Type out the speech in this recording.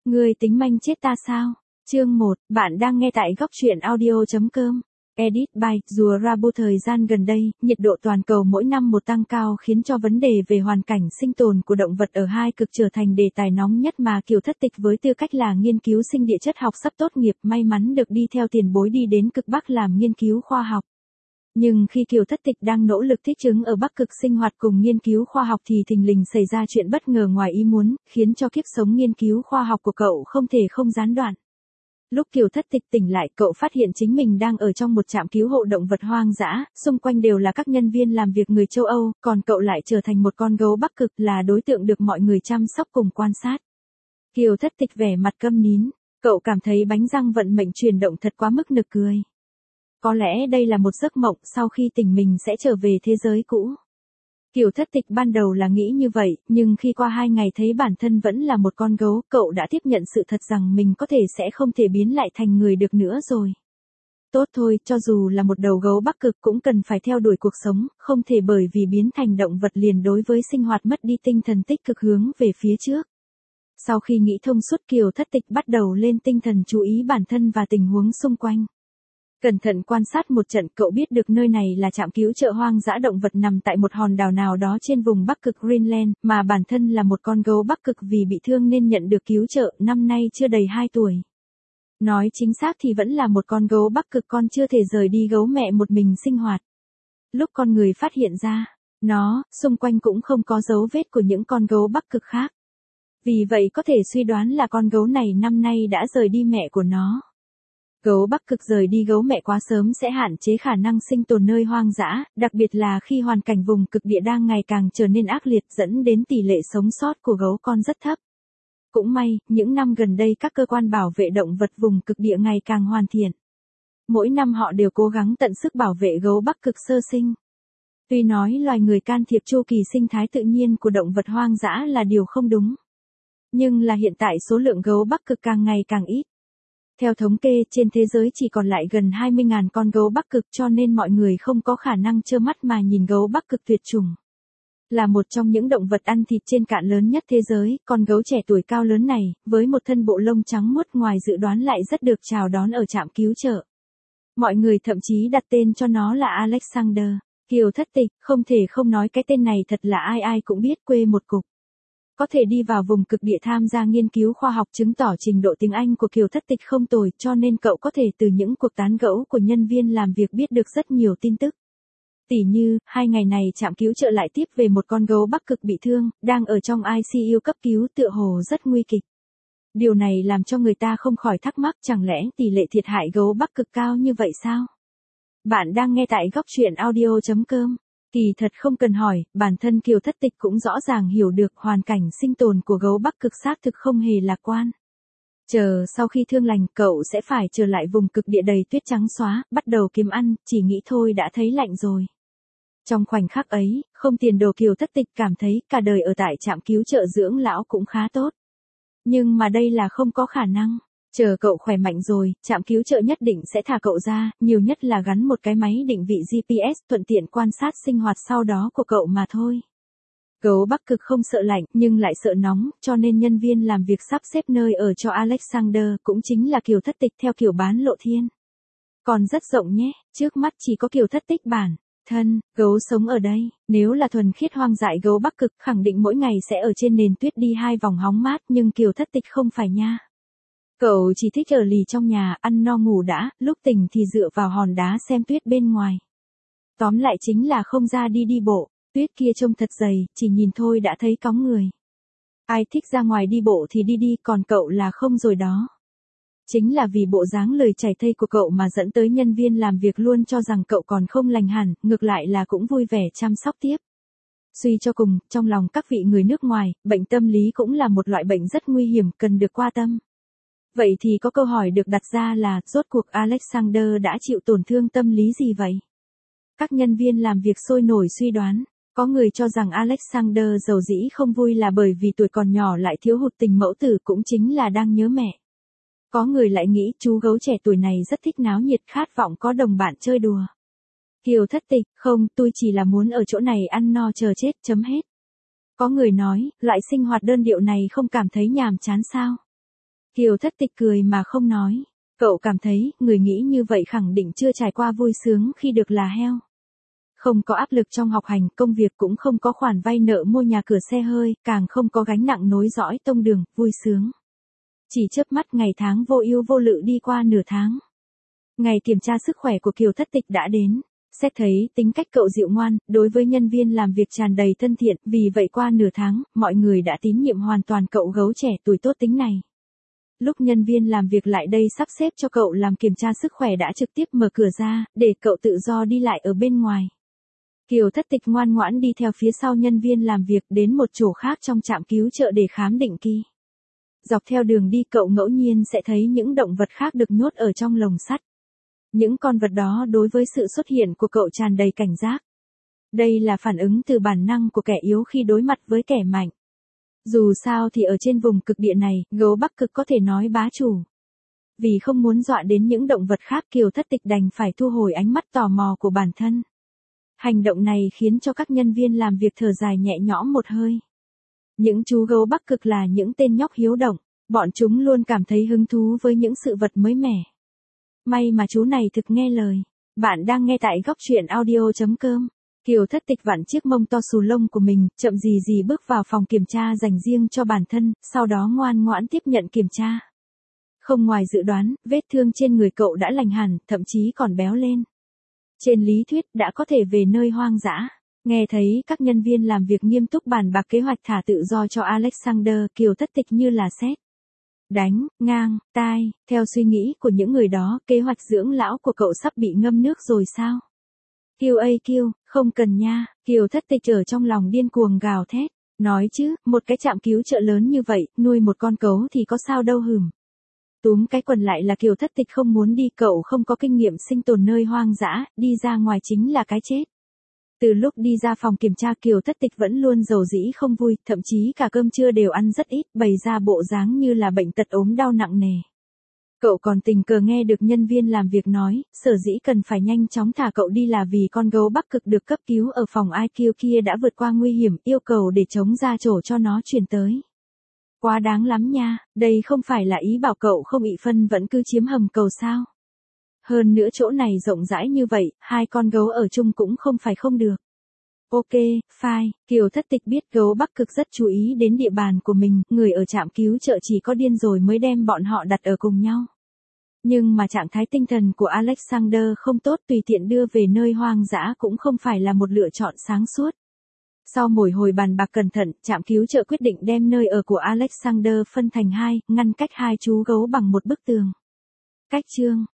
Ngươi tính manh chết ta sao? Chương 1, bạn đang nghe tại góc truyện audio.com. Edit by Rùa Rabu. Thời gian gần đây, nhiệt độ toàn cầu mỗi năm một tăng cao khiến cho vấn đề về hoàn cảnh sinh tồn của động vật ở hai cực trở thành đề tài nóng nhất mà Kiều Thất Tịch với tư cách là nghiên cứu sinh địa chất học sắp tốt nghiệp may mắn được đi theo tiền bối đi đến cực Bắc làm nghiên cứu khoa học. Nhưng khi Kiều Thất Tịch đang nỗ lực thích ứng ở Bắc Cực sinh hoạt cùng nghiên cứu khoa học thì thình lình xảy ra chuyện bất ngờ ngoài ý muốn, khiến cho kiếp sống nghiên cứu khoa học của cậu không thể không gián đoạn. Lúc Kiều Thất Tịch tỉnh lại, cậu phát hiện chính mình đang ở trong một trạm cứu hộ động vật hoang dã, xung quanh đều là các nhân viên làm việc người châu Âu, còn cậu lại trở thành một con gấu Bắc Cực là đối tượng được mọi người chăm sóc cùng quan sát. Kiều Thất Tịch vẻ mặt câm nín, cậu cảm thấy bánh răng vận mệnh chuyển động thật quá mức nực cười. Có lẽ đây là một giấc mộng, sau khi tỉnh mình sẽ trở về thế giới cũ. Kiều Thất Tịch ban đầu là nghĩ như vậy, nhưng khi qua 2 ngày thấy bản thân vẫn là một con gấu, cậu đã tiếp nhận sự thật rằng mình có thể sẽ không thể biến lại thành người được nữa rồi. Tốt thôi, cho dù là một đầu gấu Bắc Cực cũng cần phải theo đuổi cuộc sống, không thể bởi vì biến thành động vật liền đối với sinh hoạt mất đi tinh thần tích cực hướng về phía trước. Sau khi nghĩ thông suốt, Kiều Thất Tịch bắt đầu lên tinh thần chú ý bản thân và tình huống xung quanh. Cẩn thận quan sát một trận, cậu biết được nơi này là trạm cứu trợ hoang dã động vật nằm tại một hòn đảo nào đó trên vùng Bắc Cực Greenland, mà bản thân là một con gấu Bắc Cực vì bị thương nên nhận được cứu trợ, năm nay chưa đầy 2 tuổi. Nói chính xác thì vẫn là một con gấu Bắc Cực con chưa thể rời đi gấu mẹ một mình sinh hoạt. Lúc con người phát hiện ra nó, xung quanh cũng không có dấu vết của những con gấu Bắc Cực khác. Vì vậy có thể suy đoán là con gấu này năm nay đã rời đi mẹ của nó. Gấu Bắc Cực rời đi gấu mẹ quá sớm sẽ hạn chế khả năng sinh tồn nơi hoang dã, đặc biệt là khi hoàn cảnh vùng cực địa đang ngày càng trở nên ác liệt dẫn đến tỷ lệ sống sót của gấu con rất thấp. Cũng may, những năm gần đây các cơ quan bảo vệ động vật vùng cực địa ngày càng hoàn thiện. Mỗi năm họ đều cố gắng tận sức bảo vệ gấu Bắc Cực sơ sinh. Tuy nói loài người can thiệp chu kỳ sinh thái tự nhiên của động vật hoang dã là điều không đúng. Nhưng là hiện tại số lượng gấu Bắc Cực càng ngày càng ít. Theo thống kê, trên thế giới chỉ còn lại gần 20.000 con gấu Bắc Cực, cho nên mọi người không có khả năng trơ mắt mà nhìn gấu Bắc Cực tuyệt chủng. Là một trong những động vật ăn thịt trên cạn lớn nhất thế giới, con gấu trẻ tuổi cao lớn này, với một thân bộ lông trắng muốt ngoài dự đoán lại rất được chào đón ở trạm cứu trợ. Mọi người thậm chí đặt tên cho nó là Alexander. Kiều Thất Tịch, không thể không nói cái tên này thật là ai ai cũng biết, quê một cục. Có thể đi vào vùng cực địa tham gia nghiên cứu khoa học chứng tỏ trình độ tiếng Anh của Kiều Thất Tịch không tồi, cho nên cậu có thể từ những cuộc tán gẫu của nhân viên làm việc biết được rất nhiều tin tức. Tỉ như, 2 ngày này trạm cứu trợ lại tiếp về một con gấu Bắc Cực bị thương, đang ở trong ICU cấp cứu, tựa hồ rất nguy kịch. Điều này làm cho người ta không khỏi thắc mắc, chẳng lẽ tỷ lệ thiệt hại gấu Bắc Cực cao như vậy sao? Bạn đang nghe tại góc truyện audio.com. Kỳ thật không cần hỏi, bản thân Kiều Thất Tịch cũng rõ ràng hiểu được hoàn cảnh sinh tồn của gấu Bắc Cực xác thực không hề lạc quan. Chờ sau khi thương lành, cậu sẽ phải trở lại vùng cực địa đầy tuyết trắng xóa, bắt đầu kiếm ăn, chỉ nghĩ thôi đã thấy lạnh rồi. Trong khoảnh khắc ấy, không tiền đồ, Kiều Thất Tịch cảm thấy cả đời ở tại trạm cứu trợ dưỡng lão cũng khá tốt. Nhưng mà đây là không có khả năng. Chờ cậu khỏe mạnh rồi, trạm cứu trợ nhất định sẽ thả cậu ra, nhiều nhất là gắn một cái máy định vị GPS thuận tiện quan sát sinh hoạt sau đó của cậu mà thôi. Gấu Bắc Cực không sợ lạnh nhưng lại sợ nóng, cho nên nhân viên làm việc sắp xếp nơi ở cho Alexander, cũng chính là Kiều Thất Tịch theo kiểu bán lộ thiên. Còn rất rộng nhé, trước mắt chỉ có Kiều Thất Tịch bản thân, gấu sống ở đây, nếu là thuần khiết hoang dại gấu Bắc Cực khẳng định mỗi ngày sẽ ở trên nền tuyết đi 2 vòng hóng mát, nhưng Kiều Thất Tịch không phải nha. Cậu chỉ thích ở lì trong nhà, ăn no ngủ đã, lúc tỉnh thì dựa vào hòn đá xem tuyết bên ngoài. Tóm lại chính là không ra đi đi bộ, tuyết kia trông thật dày, chỉ nhìn thôi đã thấy cóng người. Ai thích ra ngoài đi bộ thì đi đi, còn cậu là không rồi đó. Chính là vì bộ dáng lời chảy thây của cậu mà dẫn tới nhân viên làm việc luôn cho rằng cậu còn không lành hẳn, ngược lại là cũng vui vẻ chăm sóc tiếp. Suy cho cùng, trong lòng các vị người nước ngoài, bệnh tâm lý cũng là một loại bệnh rất nguy hiểm, cần được quan tâm. Vậy thì có câu hỏi được đặt ra là, rốt cuộc Alexander đã chịu tổn thương tâm lý gì vậy? Các nhân viên làm việc sôi nổi suy đoán, có người cho rằng Alexander dầu dĩ không vui là bởi vì tuổi còn nhỏ lại thiếu hụt tình mẫu tử, cũng chính là đang nhớ mẹ. Có người lại nghĩ chú gấu trẻ tuổi này rất thích náo nhiệt, khát vọng có đồng bạn chơi đùa. Kiều Thất Tịch, không, tôi chỉ là muốn ở chỗ này ăn no chờ chết, chấm hết. Có người nói, loại sinh hoạt đơn điệu này không cảm thấy nhàm chán sao? Kiều Thất Tịch cười mà không nói. Cậu cảm thấy, người nghĩ như vậy khẳng định chưa trải qua vui sướng khi được là heo. Không có áp lực trong học hành, công việc cũng không có khoản vay nợ mua nhà cửa xe hơi, càng không có gánh nặng nối dõi tông đường, vui sướng. Chỉ chớp mắt ngày tháng vô ưu vô lự đi qua nửa tháng. Ngày kiểm tra sức khỏe của Kiều Thất Tịch đã đến. Xét thấy tính cách cậu dịu ngoan, đối với nhân viên làm việc tràn đầy thân thiện, vì vậy qua nửa tháng, mọi người đã tín nhiệm hoàn toàn cậu gấu trẻ tuổi tốt tính này. Lúc nhân viên làm việc lại đây sắp xếp cho cậu làm kiểm tra sức khỏe đã trực tiếp mở cửa ra, để cậu tự do đi lại ở bên ngoài. Kiều Thất Tịch ngoan ngoãn đi theo phía sau nhân viên làm việc đến một chỗ khác trong trạm cứu trợ để khám định kỳ. Dọc theo đường đi cậu ngẫu nhiên sẽ thấy những động vật khác được nhốt ở trong lồng sắt. Những con vật đó đối với sự xuất hiện của cậu tràn đầy cảnh giác. Đây là phản ứng từ bản năng của kẻ yếu khi đối mặt với kẻ mạnh. Dù sao thì ở trên vùng cực địa này, gấu Bắc Cực có thể nói bá chủ. Vì không muốn dọa đến những động vật khác, Kiều Thất Tịch đành phải thu hồi ánh mắt tò mò của bản thân. Hành động này khiến cho các nhân viên làm việc thở dài nhẹ nhõm một hơi. Những chú gấu Bắc Cực là những tên nhóc hiếu động, bọn chúng luôn cảm thấy hứng thú với những sự vật mới mẻ. May mà chú này thực nghe lời. Bạn đang nghe tại góc truyện audio.com. Kiều Thất Tịch vặn chiếc mông to xù lông của mình, chậm gì gì bước vào phòng kiểm tra dành riêng cho bản thân, sau đó ngoan ngoãn tiếp nhận kiểm tra. Không ngoài dự đoán, vết thương trên người cậu đã lành hẳn, thậm chí còn béo lên. Trên lý thuyết đã có thể về nơi hoang dã. Nghe thấy các nhân viên làm việc nghiêm túc bàn bạc kế hoạch thả tự do cho Alexander, Kiều Thất Tịch như là sét đánh ngang tai. Theo suy nghĩ của những người đó, kế hoạch dưỡng lão của cậu sắp bị ngâm nước rồi sao? Kiều, không cần nha. Kiều Thất Tịch ở trong lòng điên cuồng gào thét. Nói chứ, một cái trạm cứu trợ lớn như vậy, nuôi một con cấu thì có sao đâu hửm. Túm cái quần lại là Kiều Thất Tịch không muốn đi, cậu không có kinh nghiệm sinh tồn nơi hoang dã, đi ra ngoài chính là cái chết. Từ lúc đi ra phòng kiểm tra, Kiều Thất Tịch vẫn luôn rầu rĩ không vui, thậm chí cả cơm trưa đều ăn rất ít, bày ra bộ dáng như là bệnh tật ốm đau nặng nề. Cậu còn tình cờ nghe được nhân viên làm việc nói, sở dĩ cần phải nhanh chóng thả cậu đi là vì con gấu Bắc Cực được cấp cứu ở phòng IQ kia đã vượt qua nguy hiểm, yêu cầu để chống ra chỗ cho nó chuyển tới. Quá đáng lắm nha, đây không phải là ý bảo cậu không ị phân vẫn cứ chiếm hầm cầu sao. Hơn nữa chỗ này rộng rãi như vậy, hai con gấu ở chung cũng không phải không được. Ok, fine, Kiều Thất Tịch biết gấu Bắc Cực rất chú ý đến địa bàn của mình, người ở trạm cứu trợ chỉ có điên rồi mới đem bọn họ đặt ở cùng nhau. Nhưng mà trạng thái tinh thần của Alexander không tốt, tùy tiện đưa về nơi hoang dã cũng không phải là một lựa chọn sáng suốt. Sau mỗi hồi bàn bạc cẩn thận, trạm cứu trợ quyết định đem nơi ở của Alexander phân thành hai, ngăn cách hai chú gấu bằng một bức tường. Cách chương